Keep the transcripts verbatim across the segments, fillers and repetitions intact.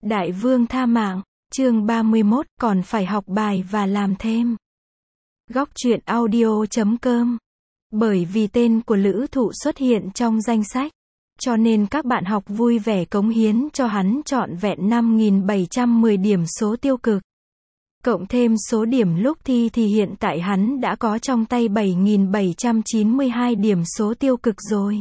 Đại vương tha mạng, chương ba mươi mốt, còn phải học bài và làm thêm. Góc truyện audio chấm com. Bởi vì tên của Lữ Thụ xuất hiện trong danh sách, cho nên các bạn học vui vẻ cống hiến cho hắn trọn vẹn năm nghìn bảy trăm mười điểm số tiêu cực. Cộng thêm số điểm lúc thi thì hiện tại hắn đã có trong tay bảy nghìn bảy trăm chín mươi hai điểm số tiêu cực rồi.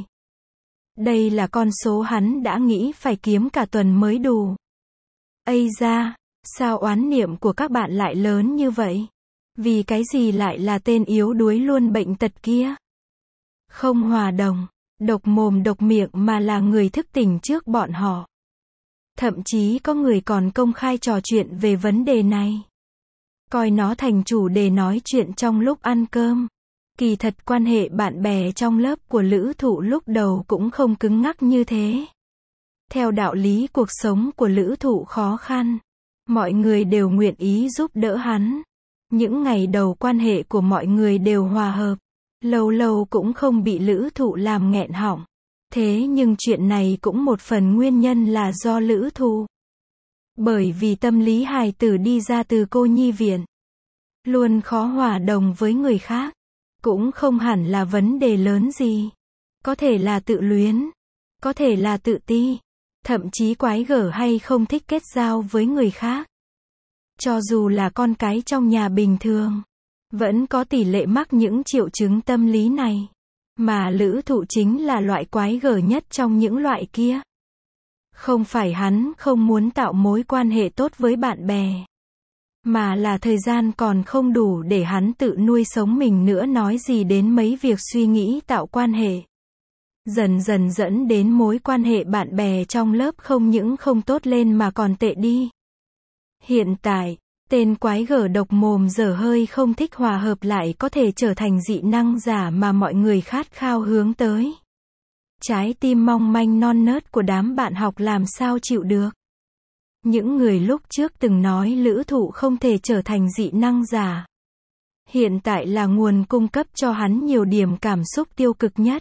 Đây là con số hắn đã nghĩ phải kiếm cả tuần mới đủ. Ây da, sao oán niệm của các bạn lại lớn như vậy? Vì cái gì lại là tên yếu đuối luôn bệnh tật kia? Không hòa đồng, độc mồm độc miệng mà là người thức tỉnh trước bọn họ. Thậm chí có người còn công khai trò chuyện về vấn đề này. Coi nó thành chủ đề nói chuyện trong lúc ăn cơm. Kỳ thật quan hệ bạn bè trong lớp của Lữ Thụ lúc đầu cũng không cứng ngắc như thế. Theo đạo lý cuộc sống của Lữ Thụ khó khăn, mọi người đều nguyện ý giúp đỡ hắn. Những ngày đầu quan hệ của mọi người đều hòa hợp, lâu lâu cũng không bị Lữ Thụ làm nghẹn họng. Thế nhưng chuyện này cũng một phần nguyên nhân là do Lữ Thụ. Bởi vì tâm lý hài tử đi ra từ cô nhi viện, luôn khó hòa đồng với người khác. Cũng không hẳn là vấn đề lớn gì. Có thể là tự luyến, có thể là tự ti, thậm chí quái gở hay không thích kết giao với người khác. Cho dù là con cái trong nhà bình thường, vẫn có tỷ lệ mắc những triệu chứng tâm lý này. Mà Lữ Thụ chính là loại quái gở nhất trong những loại kia. Không phải hắn không muốn tạo mối quan hệ tốt với bạn bè, mà là thời gian còn không đủ để hắn tự nuôi sống mình nữa, nói gì đến mấy việc suy nghĩ tạo quan hệ. Dần dần dẫn đến mối quan hệ bạn bè trong lớp không những không tốt lên mà còn tệ đi. Hiện tại, tên quái gở độc mồm dở hơi không thích hòa hợp lại có thể trở thành dị năng giả mà mọi người khát khao hướng tới. Trái tim mong manh non nớt của đám bạn học làm sao chịu được. Những người lúc trước từng nói Lữ Thụ không thể trở thành dị năng giả, hiện tại là nguồn cung cấp cho hắn nhiều điểm cảm xúc tiêu cực nhất.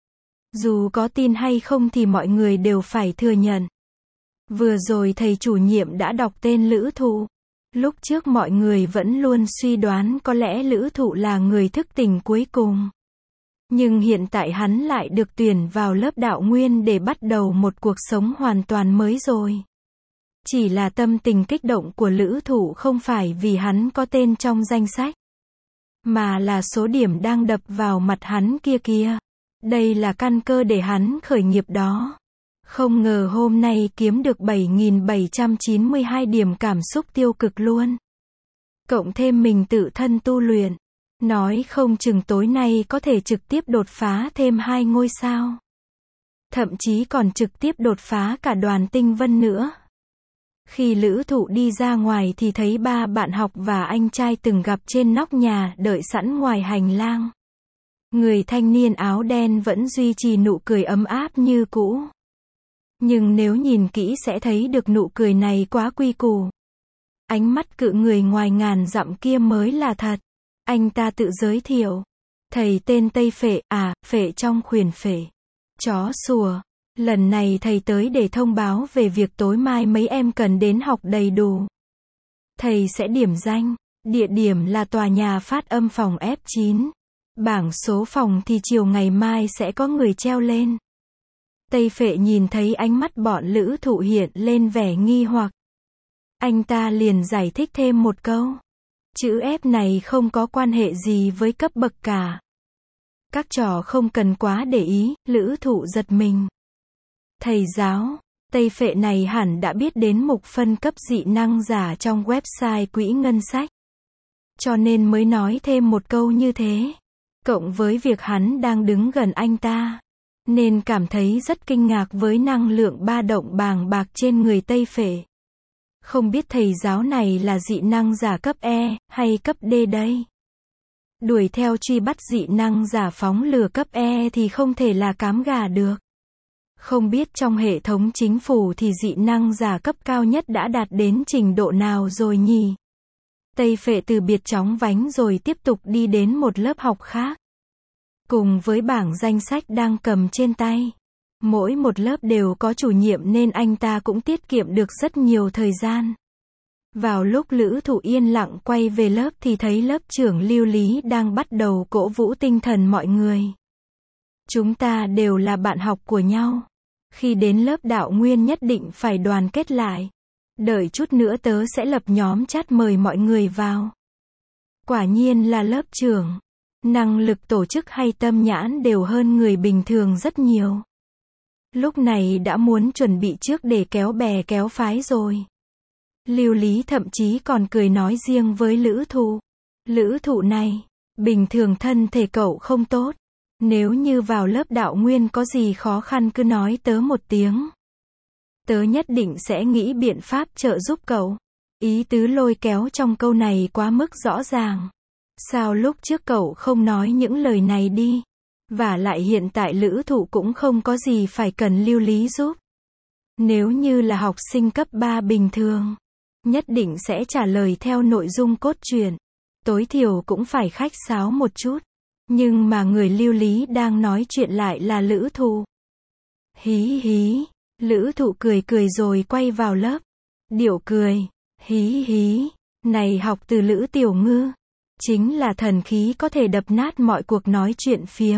Dù có tin hay không thì mọi người đều phải thừa nhận. Vừa rồi thầy chủ nhiệm đã đọc tên Lữ Thụ. Lúc trước mọi người vẫn luôn suy đoán có lẽ Lữ Thụ là người thức tỉnh cuối cùng. Nhưng hiện tại hắn lại được tuyển vào lớp đạo nguyên để bắt đầu một cuộc sống hoàn toàn mới rồi. Chỉ là tâm tình kích động của Lữ Thụ không phải vì hắn có tên trong danh sách, mà là số điểm đang đập vào mặt hắn kia kia. Đây là căn cơ để hắn khởi nghiệp đó. Không ngờ hôm nay kiếm được bảy nghìn bảy trăm chín mươi hai điểm cảm xúc tiêu cực luôn. Cộng thêm mình tự thân tu luyện, nói không chừng tối nay có thể trực tiếp đột phá thêm hai ngôi sao. Thậm chí còn trực tiếp đột phá cả đoàn tinh vân nữa. Khi Lữ Thụ đi ra ngoài thì thấy ba bạn học và anh trai từng gặp trên nóc nhà đợi sẵn ngoài hành lang. Người thanh niên áo đen vẫn duy trì nụ cười ấm áp như cũ. Nhưng nếu nhìn kỹ sẽ thấy được nụ cười này quá quy củ. Ánh mắt cự người ngoài ngàn dặm kia mới là thật. Anh ta tự giới thiệu. Thầy tên Tây Phệ, à, Phệ trong khuyển phệ. Chó sủa. Lần này thầy tới để thông báo về việc tối mai mấy em cần đến học đầy đủ. Thầy sẽ điểm danh. Địa điểm là tòa nhà phát âm phòng F chín. Bảng số phòng thì chiều ngày mai sẽ có người treo lên. Tây Phệ nhìn thấy ánh mắt bọn Lữ Thụ hiện lên vẻ nghi hoặc. Anh ta liền giải thích thêm một câu. Chữ F này không có quan hệ gì với cấp bậc cả. Các trò không cần quá để ý, Lữ Thụ giật mình. Thầy giáo, Tây Phệ này hẳn đã biết đến mục phân cấp dị năng giả trong website quỹ ngân sách. Cho nên mới nói thêm một câu như thế. Cộng với việc hắn đang đứng gần anh ta, nên cảm thấy rất kinh ngạc với năng lượng ba động bàng bạc trên người Tây Phệ. Không biết thầy giáo này là dị năng giả cấp E, hay cấp D đây? Đuổi theo truy bắt dị năng giả phóng lửa cấp E thì không thể là cám gà được. Không biết trong hệ thống chính phủ thì dị năng giả cấp cao nhất đã đạt đến trình độ nào rồi nhỉ? Tây Phệ từ biệt chóng vánh rồi tiếp tục đi đến một lớp học khác. Cùng với bảng danh sách đang cầm trên tay, Mỗi một lớp đều có chủ nhiệm nên anh ta cũng tiết kiệm được rất nhiều thời gian. Vào lúc Lữ Thụ yên lặng quay về lớp thì thấy lớp trưởng Lưu Lý đang bắt đầu cổ vũ tinh thần mọi người. Chúng ta đều là bạn học của nhau. Khi đến lớp đạo nguyên nhất định phải đoàn kết lại. Đợi chút nữa tớ sẽ lập nhóm chat mời mọi người vào. Quả nhiên là lớp trưởng. Năng lực tổ chức hay tâm nhãn đều hơn người bình thường rất nhiều. Lúc này đã muốn chuẩn bị trước để kéo bè kéo phái rồi. Lưu Lý thậm chí còn cười nói riêng với Lữ Thụ. Lữ Thụ này, bình thường thân thể cậu không tốt. Nếu như vào lớp đạo nguyên có gì khó khăn cứ nói tớ một tiếng. Tớ nhất định sẽ nghĩ biện pháp trợ giúp cậu. Ý tứ lôi kéo trong câu này quá mức rõ ràng. Sao lúc trước cậu không nói những lời này đi? Và lại hiện tại Lữ Thụ cũng không có gì phải cần Lưu Lý giúp. Nếu như là học sinh cấp ba bình thường, nhất định sẽ trả lời theo nội dung cốt truyện. Tối thiểu cũng phải khách sáo một chút. Nhưng mà người Lưu Lý đang nói chuyện lại là Lữ Thụ. Hí hí. Lữ Thụ cười cười rồi quay vào lớp. Điệu cười. Hí hí. Này học từ Lữ Tiểu Ngư. Chính là thần khí có thể đập nát mọi cuộc nói chuyện phiếm.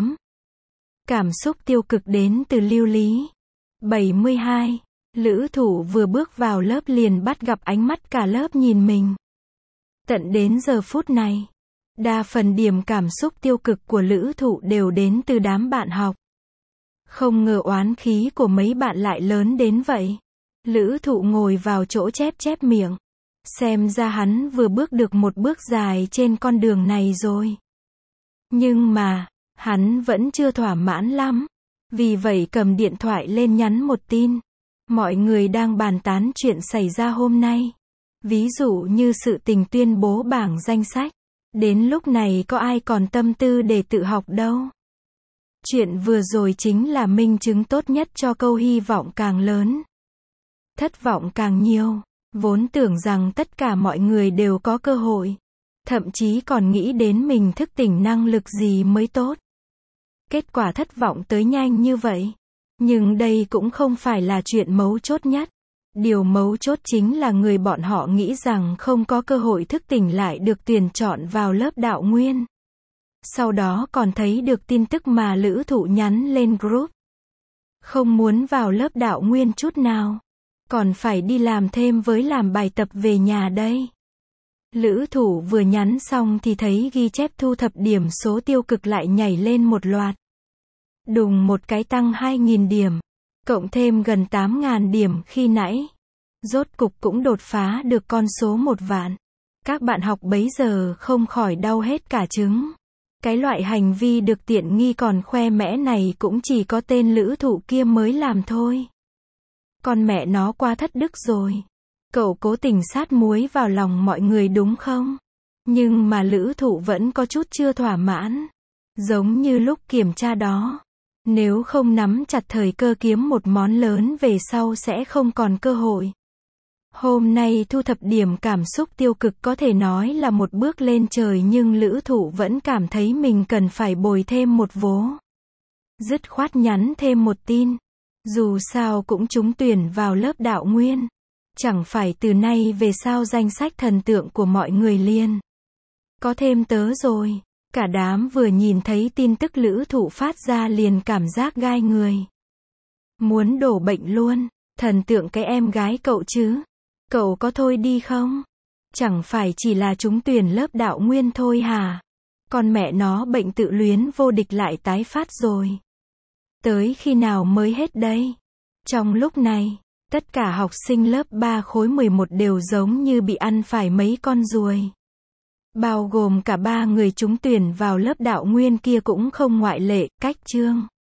Cảm xúc tiêu cực đến từ Lưu Lý. bảy mươi hai. Lữ Thụ vừa bước vào lớp liền bắt gặp ánh mắt cả lớp nhìn mình. Tận đến giờ phút này, đa phần điểm cảm xúc tiêu cực của Lữ Thụ đều đến từ đám bạn học. Không ngờ oán khí của mấy bạn lại lớn đến vậy. Lữ Thụ ngồi vào chỗ chép chép miệng. Xem ra hắn vừa bước được một bước dài trên con đường này rồi. Nhưng mà, hắn vẫn chưa thỏa mãn lắm. Vì vậy cầm điện thoại lên nhắn một tin. Mọi người đang bàn tán chuyện xảy ra hôm nay. Ví dụ như sự tình tuyên bố bảng danh sách. Đến lúc này có ai còn tâm tư để tự học đâu. Chuyện vừa rồi chính là minh chứng tốt nhất cho câu hy vọng càng lớn. Thất vọng càng nhiều. Vốn tưởng rằng tất cả mọi người đều có cơ hội. Thậm chí còn nghĩ đến mình thức tỉnh năng lực gì mới tốt. Kết quả thất vọng tới nhanh như vậy. Nhưng đây cũng không phải là chuyện mấu chốt nhất. Điều mấu chốt chính là người bọn họ nghĩ rằng không có cơ hội thức tỉnh lại được tuyển chọn vào lớp đạo nguyên. Sau đó còn thấy được tin tức mà Lữ Thụ nhắn lên group. Không muốn vào lớp đạo nguyên chút nào. Còn phải đi làm thêm với làm bài tập về nhà đây. Lữ Thụ vừa nhắn xong thì thấy ghi chép thu thập điểm số tiêu cực lại nhảy lên một loạt. Đùng một cái tăng hai nghìn điểm. Cộng thêm gần tám nghìn điểm khi nãy. Rốt cục cũng đột phá được con số một vạn. Các bạn học bấy giờ không khỏi đau hết cả trứng. Cái loại hành vi được tiện nghi còn khoe mẽ này cũng chỉ có tên Lữ Thụ kia mới làm thôi. Con mẹ nó quá thất đức rồi. Cậu cố tình sát muối vào lòng mọi người đúng không? Nhưng mà Lữ Thụ vẫn có chút chưa thỏa mãn. Giống như lúc kiểm tra đó. Nếu không nắm chặt thời cơ kiếm một món lớn về sau sẽ không còn cơ hội. Hôm nay thu thập điểm cảm xúc tiêu cực có thể nói là một bước lên trời nhưng Lữ Thụ vẫn cảm thấy mình cần phải bồi thêm một vố. Dứt khoát nhắn thêm một tin. Dù sao cũng trúng tuyển vào lớp đạo nguyên. Chẳng phải từ nay về sau danh sách thần tượng của mọi người liền. Có thêm tớ rồi. Cả đám vừa nhìn thấy tin tức Lữ Thụ phát ra liền cảm giác gai người. Muốn đổ bệnh luôn. Thần tượng cái em gái cậu chứ. Cậu có thôi đi không? Chẳng phải chỉ là trúng tuyển lớp đạo nguyên thôi hả? Con mẹ nó bệnh tự luyến vô địch lại tái phát rồi. Tới khi nào mới hết đây? Trong lúc này, tất cả học sinh lớp ba khối mười một đều giống như bị ăn phải mấy con ruồi. Bao gồm cả ba người trúng tuyển vào lớp đạo nguyên kia cũng không ngoại lệ, Cách Trương.